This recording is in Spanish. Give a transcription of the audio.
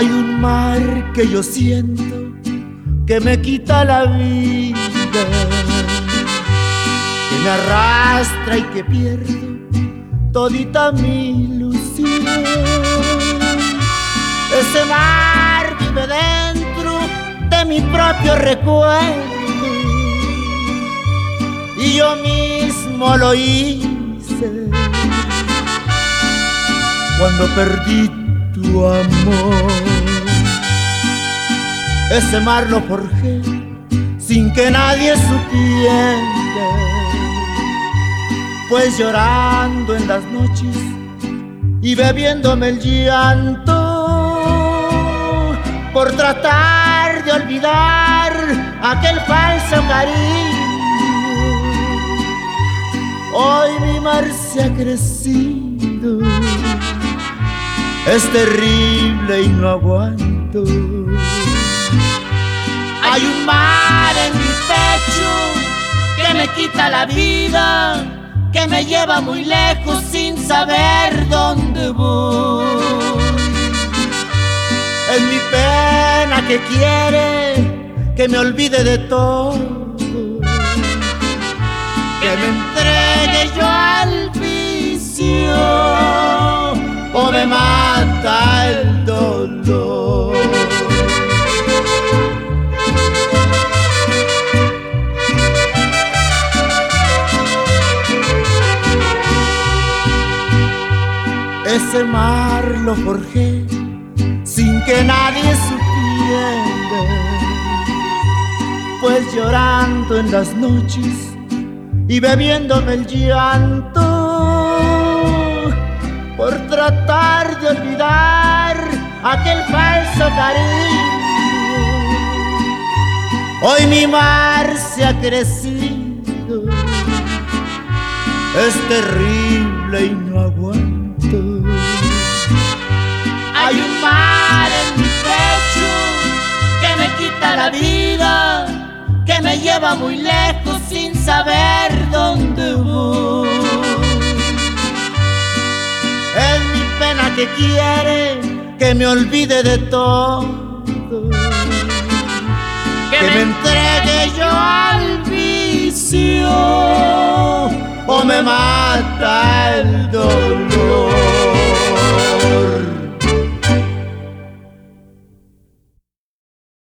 Hay un mar que yo siento que me quita la vida, que me arrastra y que pierdo todita mi ilusión. Ese mar vive dentro de mi propio recuerdo y yo mismo lo hice cuando perdí tu amor. Ese mar lo forjé sin que nadie supiera, pues llorando en las noches y bebiéndome el llanto por tratar de olvidar aquel falso cariño. Hoy mi mar se ha crecido, es terrible y no aguanto. Hay un mar en mi pecho que me quita la vida, que me lleva muy lejos sin saber dónde voy. Es mi pena que quiere que me olvide de todo, que me entregue yo al vicio o me mata el dolor. Ese mar lo forjé sin que nadie supiera, pues llorando en las noches y bebiéndome el llanto por tratar de olvidar aquel falso cariño. Hoy mi mar se ha crecido, es terrible y no aguanto. Hay un mar en mi pecho que me quita la vida, que me lleva muy lejos sin saber dónde voy. Es mi pena que quiere que me olvide de todo, que me entregue yo al vicio o me mata el dolor.